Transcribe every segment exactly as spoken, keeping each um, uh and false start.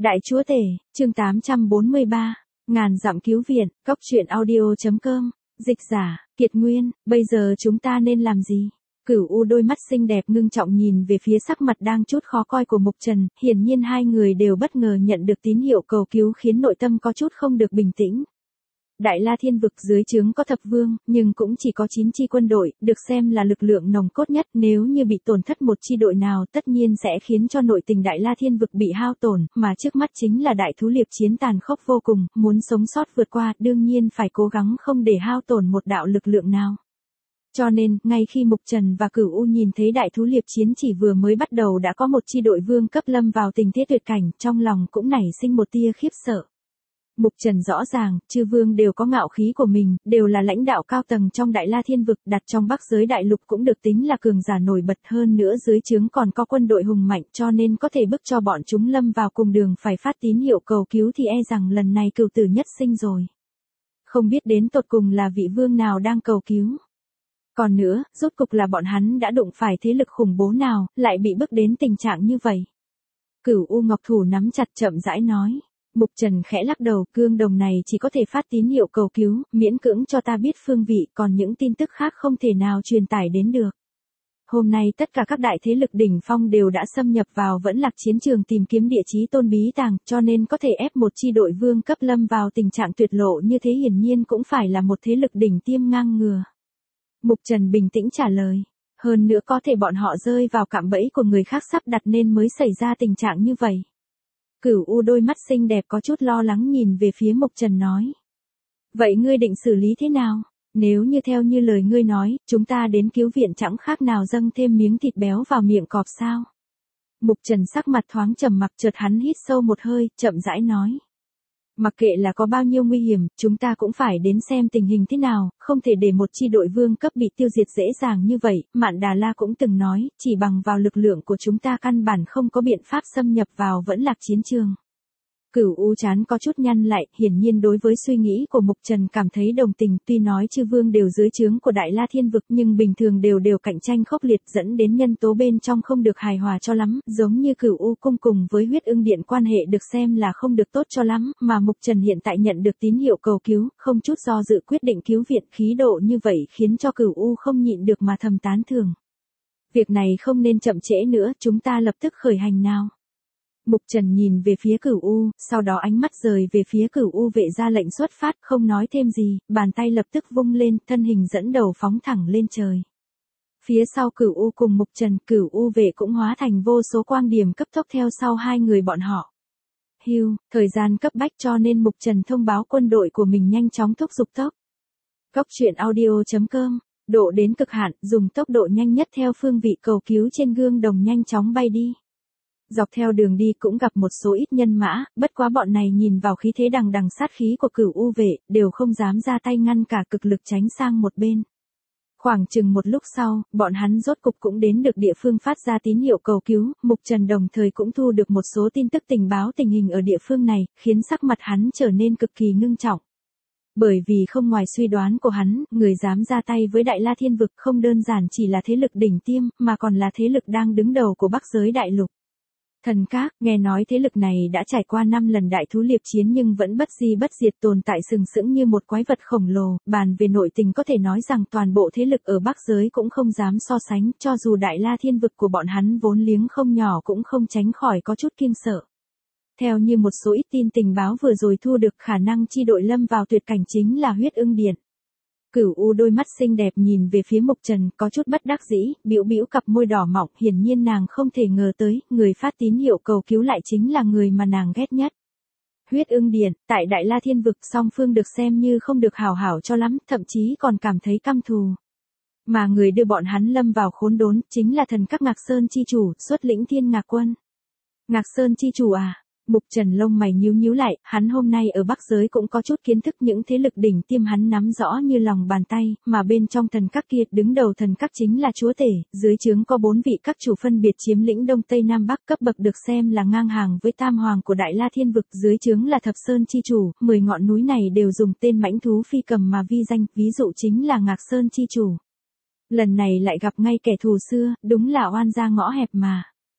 Đại chúa tể, chương tám trăm bốn mươi ba, ngàn dặm cứu viện, cốc truyện audio.com, dịch giả, Kiệt Nguyên, bây giờ chúng ta nên làm gì? Cửu U đôi mắt xinh đẹp ngưng trọng nhìn về phía sắc mặt đang chút khó coi của Mục Trần, hiển nhiên hai người đều bất ngờ nhận được tín hiệu cầu cứu khiến nội tâm có chút không được bình tĩnh. Đại La Thiên vực dưới trướng có thập vương, nhưng cũng chỉ có chín chi quân đội, được xem là lực lượng nòng cốt nhất, nếu như bị tổn thất một chi đội nào tất nhiên sẽ khiến cho nội tình Đại La Thiên vực bị hao tổn, mà trước mắt chính là đại thú liệp chiến tàn khốc vô cùng, muốn sống sót vượt qua, đương nhiên phải cố gắng không để hao tổn một đạo lực lượng nào. Cho nên, ngay khi Mục Trần và Cửu U nhìn thấy đại thú liệp chiến chỉ vừa mới bắt đầu đã có một chi đội vương cấp lâm vào tình thế tuyệt cảnh, trong lòng cũng nảy sinh một tia khiếp sợ. Mục Trần rõ ràng, chư vương đều có ngạo khí của mình, đều là lãnh đạo cao tầng trong Đại La Thiên vực, đặt trong Bắc giới đại lục cũng được tính là cường giả nổi bật, hơn nữa dưới trướng còn có quân đội hùng mạnh, cho nên có thể bức cho bọn chúng lâm vào cùng đường phải phát tín hiệu cầu cứu thì e rằng lần này cửu tử nhất sinh rồi. Không biết đến tột cùng là vị vương nào đang cầu cứu. Còn nữa, rốt cục là bọn hắn đã đụng phải thế lực khủng bố nào, lại bị bức đến tình trạng như vậy. Cửu U Ngọc thủ nắm chặt chậm rãi nói. Mục Trần khẽ lắc đầu, cương đồng này chỉ có thể phát tín hiệu cầu cứu, miễn cưỡng cho ta biết phương vị, còn những tin tức khác không thể nào truyền tải đến được. Hôm nay tất cả các đại thế lực đỉnh phong đều đã xâm nhập vào Vẫn Lạc chiến trường tìm kiếm địa chí tôn bí tàng, cho nên có thể ép một chi đội vương cấp lâm vào tình trạng tuyệt lộ như thế hiển nhiên cũng phải là một thế lực đỉnh tiêm ngang ngừa. Mục Trần bình tĩnh trả lời. Hơn nữa có thể bọn họ rơi vào cạm bẫy của người khác sắp đặt nên mới xảy ra tình trạng như vậy. Cửu U đôi mắt xinh đẹp có chút lo lắng nhìn về phía Mục Trần nói. Vậy ngươi định xử lý thế nào? Nếu như theo như lời ngươi nói, chúng ta đến cứu viện chẳng khác nào dâng thêm miếng thịt béo vào miệng cọp sao? Mục Trần sắc mặt thoáng trầm mặc, chợt hắn hít sâu một hơi, chậm rãi nói. Mặc kệ là có bao nhiêu nguy hiểm, chúng ta cũng phải đến xem tình hình thế nào, không thể để một chi đội vương cấp bị tiêu diệt dễ dàng như vậy. Mạn Đà La cũng từng nói, chỉ bằng vào lực lượng của chúng ta căn bản không có biện pháp xâm nhập vào Vẫn Lạc chiến trường. Cửu U chán có chút nhăn lại, hiển nhiên đối với suy nghĩ của Mục Trần cảm thấy đồng tình, tuy nói chư vương đều dưới trướng của Đại La Thiên vực nhưng bình thường đều đều cạnh tranh khốc liệt dẫn đến nhân tố bên trong không được hài hòa cho lắm, giống như Cửu U cung cùng với Huyết Ưng Điện quan hệ được xem là không được tốt cho lắm, mà Mục Trần hiện tại nhận được tín hiệu cầu cứu, không chút do dự quyết định cứu viện, khí độ như vậy khiến cho Cửu U không nhịn được mà thầm tán thưởng. Việc này không nên chậm trễ nữa, chúng ta lập tức khởi hành nào. Mục Trần nhìn về phía Cửu U, sau đó ánh mắt rời về phía Cửu U vệ ra lệnh xuất phát, không nói thêm gì, bàn tay lập tức vung lên, thân hình dẫn đầu phóng thẳng lên trời. Phía sau Cửu U cùng Mục Trần, Cửu U vệ cũng hóa thành vô số quang điểm cấp tốc theo sau hai người bọn họ. Hưu, thời gian cấp bách cho nên Mục Trần thông báo quân đội của mình nhanh chóng thúc giục tốc. Cốc truyện audio.com, độ đến cực hạn, dùng tốc độ nhanh nhất theo phương vị cầu cứu trên gương đồng nhanh chóng bay đi. Dọc theo đường đi cũng gặp một số ít nhân mã, bất quá bọn này nhìn vào khí thế đằng đằng sát khí của Cửu U vệ, đều không dám ra tay ngăn cả, cực lực tránh sang một bên. Khoảng chừng một lúc sau, bọn hắn rốt cục cũng đến được địa phương phát ra tín hiệu cầu cứu, Mục Trần đồng thời cũng thu được một số tin tức tình báo tình hình ở địa phương này, khiến sắc mặt hắn trở nên cực kỳ ngưng trọng. Bởi vì không ngoài suy đoán của hắn, người dám ra tay với Đại La Thiên vực không đơn giản chỉ là thế lực đỉnh tiêm, mà còn là thế lực đang đứng đầu của Bắc giới đại lục. Thần Các, nghe nói thế lực này đã trải qua năm lần đại thú liệp chiến nhưng vẫn bất di bất diệt tồn tại sừng sững như một quái vật khổng lồ, bàn về nội tình có thể nói rằng toàn bộ thế lực ở Bắc giới cũng không dám so sánh, cho dù Đại La Thiên vực của bọn hắn vốn liếng không nhỏ cũng không tránh khỏi có chút kiêng sợ. Theo như một số ít tin tình báo vừa rồi thu được, khả năng chi đội lâm vào tuyệt cảnh chính là Huyết Ưng Điện. Cửu U đôi mắt xinh đẹp nhìn về phía Mục Trần, có chút bất đắc dĩ, bĩu bĩu cặp môi đỏ mọng, hiển nhiên nàng không thể ngờ tới, người phát tín hiệu cầu cứu lại chính là người mà nàng ghét nhất. Huyết Ưng Điện, tại Đại La Thiên vực song phương được xem như không được hảo hảo cho lắm, thậm chí còn cảm thấy căm thù. Mà người đưa bọn hắn lâm vào khốn đốn, chính là Thần Các Ngạc Sơn chi chủ, xuất lĩnh Thiên Ngạc quân. Ngạc Sơn chi chủ à? Mục Trần lông mày nhíu nhíu lại, hắn hôm nay ở Bắc giới cũng có chút kiến thức, những thế lực đỉnh tiêm hắn nắm rõ như lòng bàn tay, mà bên trong Thần Các kia đứng đầu Thần Các chính là chúa tể, dưới trướng có bốn vị các chủ phân biệt chiếm lĩnh Đông Tây Nam Bắc, cấp bậc được xem là ngang hàng với Tam Hoàng của Đại La Thiên vực, dưới trướng là Thập Sơn chi chủ, mười ngọn núi này đều dùng tên mãnh thú phi cầm mà vi danh, ví dụ chính là Ngạc Sơn chi chủ. Lần này lại gặp ngay kẻ thù xưa, đúng là oan gia ngõ hẹp mà.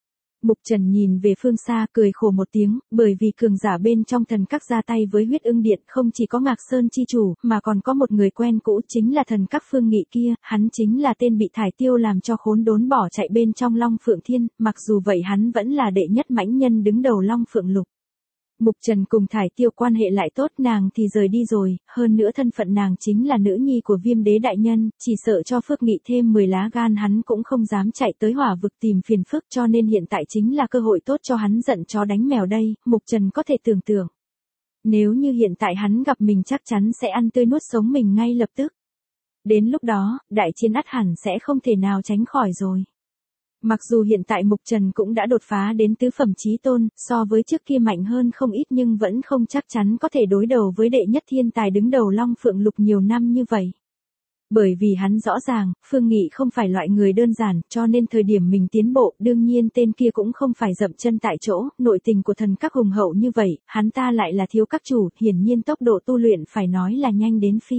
Mục Trần nhìn về phương xa cười khổ một tiếng, bởi vì cường giả bên trong thần các ra tay với huyết ưng điện không chỉ có Ngạc Sơn chi chủ, mà còn có một người quen cũ chính là thần các Phương Nghị kia, hắn chính là tên bị thải tiêu làm cho khốn đốn bỏ chạy bên trong Long Phượng Thiên, mặc dù vậy hắn vẫn là đệ nhất mãnh nhân đứng đầu Long Phượng Lục. Mục Trần cùng thải tiêu quan hệ lại tốt, nàng thì rời đi rồi, hơn nữa thân phận nàng chính là nữ nhi của Viêm Đế đại nhân, chỉ sợ cho Phước Nghị thêm mười lá gan hắn cũng không dám chạy tới hỏa vực tìm phiền phức, cho nên hiện tại chính là cơ hội tốt cho hắn giận chó đánh mèo đây, Mục Trần có thể tưởng tượng. Nếu như hiện tại hắn gặp mình chắc chắn sẽ ăn tươi nuốt sống mình ngay lập tức. Đến lúc đó, đại chiến ắt hẳn sẽ không thể nào tránh khỏi rồi. Mặc dù hiện tại Mục Trần cũng đã đột phá đến tứ phẩm chí tôn, so với trước kia mạnh hơn không ít nhưng vẫn không chắc chắn có thể đối đầu với đệ nhất thiên tài đứng đầu Long Phượng Lục nhiều năm như vậy. Bởi vì hắn rõ ràng, Phương Nghị không phải loại người đơn giản, cho nên thời điểm mình tiến bộ, đương nhiên tên kia cũng không phải dậm chân tại chỗ, nội tình của thần các hùng hậu như vậy, hắn ta lại là thiếu các chủ, hiển nhiên tốc độ tu luyện phải nói là nhanh đến phi.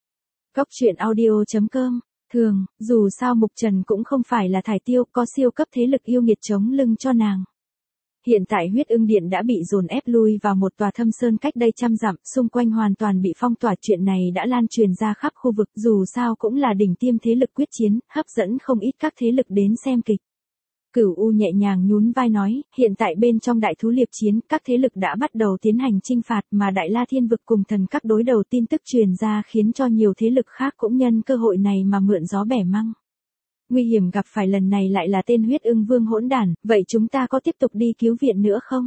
Cốc truyện audio chấm com Thường, dù sao Mục Trần cũng không phải là thải tiêu, có siêu cấp thế lực yêu nghiệt chống lưng cho nàng. Hiện tại huyết ưng điện đã bị dồn ép lui vào một tòa thâm sơn cách đây trăm dặm, xung quanh hoàn toàn bị phong tỏa, chuyện này đã lan truyền ra khắp khu vực, dù sao cũng là đỉnh tiêm thế lực quyết chiến, hấp dẫn không ít các thế lực đến xem kịch. Cửu U nhẹ nhàng nhún vai nói, hiện tại bên trong đại thú liệp chiến, các thế lực đã bắt đầu tiến hành chinh phạt mà Đại La Thiên vực cùng thần các đối đầu, tin tức truyền ra khiến cho nhiều thế lực khác cũng nhân cơ hội này mà mượn gió bẻ măng. Nguy hiểm gặp phải lần này lại là tên huyết ưng vương hỗn đản, vậy chúng ta có tiếp tục đi cứu viện nữa không?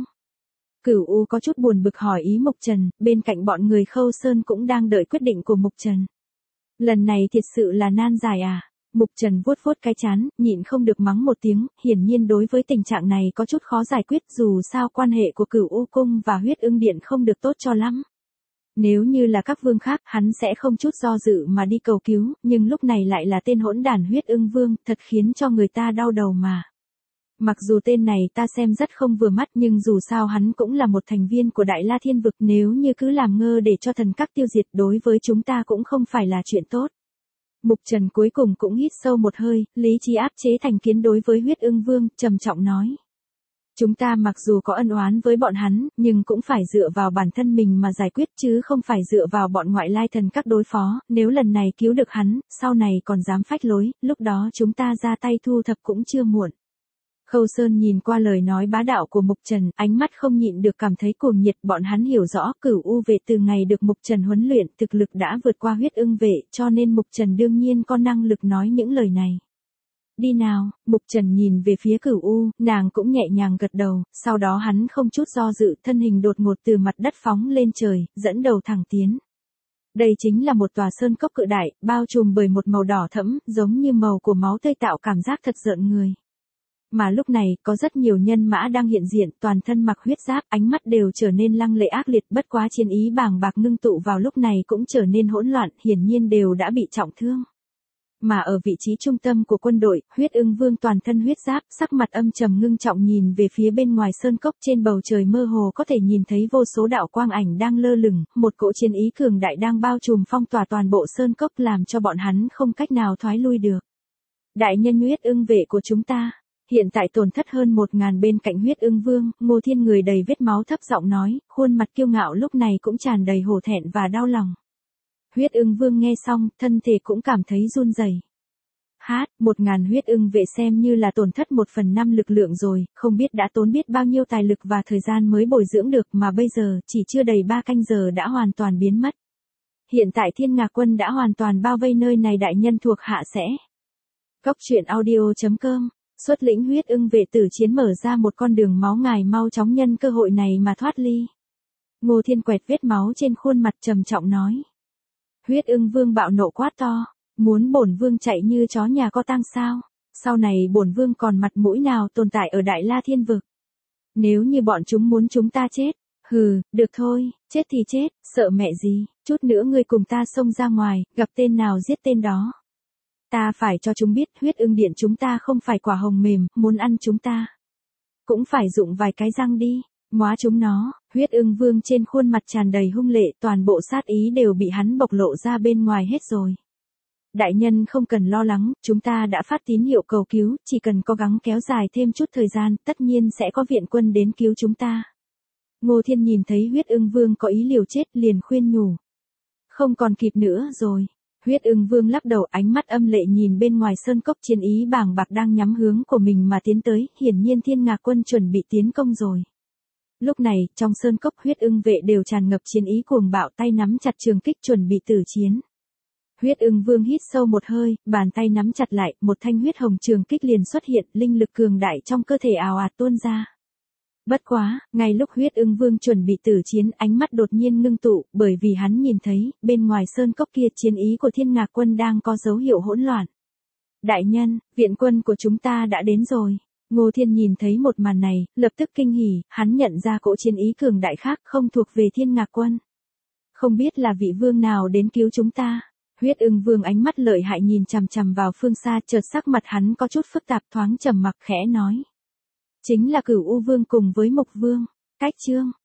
Cửu U có chút buồn bực hỏi ý Mục Trần, bên cạnh bọn người Khâu Sơn cũng đang đợi quyết định của Mục Trần. Lần này thiệt sự là nan giải à? Mục Trần vuốt vuốt cái chán, nhịn không được mắng một tiếng, hiển nhiên đối với tình trạng này có chút khó giải quyết, dù sao quan hệ của Cửu U cung và huyết ưng điện không được tốt cho lắm. Nếu như là các vương khác, hắn sẽ không chút do dự mà đi cầu cứu, nhưng lúc này lại là tên hỗn đản huyết ưng vương, thật khiến cho người ta đau đầu mà. Mặc dù tên này ta xem rất không vừa mắt nhưng dù sao hắn cũng là một thành viên của Đại La Thiên vực, nếu như cứ làm ngơ để cho thần các tiêu diệt đối với chúng ta cũng không phải là chuyện tốt. Mục Trần cuối cùng cũng hít sâu một hơi, lý trí áp chế thành kiến đối với huyết ưng vương, trầm trọng nói. Chúng ta mặc dù có ân oán với bọn hắn, nhưng cũng phải dựa vào bản thân mình mà giải quyết chứ không phải dựa vào bọn ngoại lai thần các đối phó, nếu lần này cứu được hắn, sau này còn dám phách lối, lúc đó chúng ta ra tay thu thập cũng chưa muộn. Khâu Sơn nhìn qua lời nói bá đạo của Mục Trần, ánh mắt không nhịn được cảm thấy cuồng nhiệt, bọn hắn hiểu rõ Cửu U vệ từ ngày được Mục Trần huấn luyện, thực lực đã vượt qua huyết ưng vệ, cho nên Mục Trần đương nhiên có năng lực nói những lời này. Đi nào, Mục Trần nhìn về phía Cửu U, nàng cũng nhẹ nhàng gật đầu, sau đó hắn không chút do dự, thân hình đột ngột từ mặt đất phóng lên trời, dẫn đầu thẳng tiến. Đây chính là một tòa sơn cốc cự đại, bao trùm bởi một màu đỏ thẫm, giống như màu của máu tươi tạo cảm giác thật rợn người. Mà lúc này, có rất nhiều nhân mã đang hiện diện, toàn thân mặc huyết giáp, ánh mắt đều trở nên lăng lệ ác liệt, bất quá chiến ý bàng bạc ngưng tụ vào lúc này cũng trở nên hỗn loạn, hiển nhiên đều đã bị trọng thương. Mà ở vị trí trung tâm của quân đội, huyết ưng vương toàn thân huyết giáp, sắc mặt âm trầm ngưng trọng nhìn về phía bên ngoài sơn cốc, trên bầu trời mơ hồ có thể nhìn thấy vô số đạo quang ảnh đang lơ lửng, một cỗ chiến ý cường đại đang bao trùm phong tỏa toàn bộ sơn cốc làm cho bọn hắn không cách nào thoái lui được. Đại nhân huyết ưng vệ của chúng ta, hiện tại tổn thất hơn một ngàn, bên cạnh huyết ưng vương, Ngô Thiên người đầy vết máu thấp giọng nói, khuôn mặt kiêu ngạo lúc này cũng tràn đầy hổ thẹn và đau lòng. Huyết ưng vương nghe xong, thân thể cũng cảm thấy run rẩy. Hát, một ngàn huyết ưng vệ xem như là tổn thất một phần năm lực lượng rồi, không biết đã tốn biết bao nhiêu tài lực và thời gian mới bồi dưỡng được mà bây giờ, chỉ chưa đầy ba canh giờ đã hoàn toàn biến mất. Hiện tại Thiên Ngạc quân đã hoàn toàn bao vây nơi này, đại nhân thuộc hạ sẽ. Cốc truyện audio chấm com Xuất lĩnh huyết ưng vệ tử chiến mở ra một con đường máu, ngài mau chóng nhân cơ hội này mà thoát ly. Ngô Thiên quẹt vết máu trên khuôn mặt trầm trọng nói. Huyết ưng vương bạo nộ quát to, muốn bổn vương chạy như chó nhà có tang sao? Sau này bổn vương còn mặt mũi nào tồn tại ở Đại La Thiên vực? Nếu như bọn chúng muốn chúng ta chết, hừ, được thôi, chết thì chết, sợ mẹ gì, chút nữa ngươi cùng ta xông ra ngoài, gặp tên nào giết tên đó. Ta phải cho chúng biết huyết ưng điện chúng ta không phải quả hồng mềm, muốn ăn chúng ta. Cũng phải dụng vài cái răng đi, móa chúng nó, huyết ưng vương trên khuôn mặt tràn đầy hung lệ, toàn bộ sát ý đều bị hắn bộc lộ ra bên ngoài hết rồi. Đại nhân không cần lo lắng, chúng ta đã phát tín hiệu cầu cứu, chỉ cần cố gắng kéo dài thêm chút thời gian, tất nhiên sẽ có viện quân đến cứu chúng ta. Ngô Thiên nhìn thấy Huyết Ưng Vương có ý liều chết liền khuyên nhủ. Không còn kịp nữa rồi. Huyết Ưng Vương lắc đầu, ánh mắt âm lệ nhìn bên ngoài sơn cốc, chiến ý bàng bạc đang nhắm hướng của mình mà tiến tới, hiển nhiên Thiên Ngạc quân chuẩn bị tiến công rồi. Lúc này, trong sơn cốc Huyết Ưng vệ đều tràn ngập chiến ý cuồng bạo, tay nắm chặt trường kích chuẩn bị tử chiến. Huyết Ưng Vương hít sâu một hơi, bàn tay nắm chặt lại, một thanh huyết hồng trường kích liền xuất hiện, linh lực cường đại trong cơ thể ào ạt tuôn ra. Bất quá, ngay lúc Huyết Ưng Vương chuẩn bị tử chiến, ánh mắt đột nhiên ngưng tụ, bởi vì hắn nhìn thấy, bên ngoài sơn cốc kia chiến ý của Thiên Ngạc quân đang có dấu hiệu hỗn loạn. Đại nhân, viện quân của chúng ta đã đến rồi. Ngô Thiên nhìn thấy một màn này, lập tức kinh hỉ, hắn nhận ra cỗ chiến ý cường đại khác không thuộc về Thiên Ngạc quân. Không biết là vị vương nào đến cứu chúng ta. Huyết Ưng Vương ánh mắt lợi hại nhìn chằm chằm vào phương xa, chợt sắc mặt hắn có chút phức tạp, thoáng trầm mặc khẽ nói. Chính là Cửu U Vương cùng với Mộc Vương. Cách chương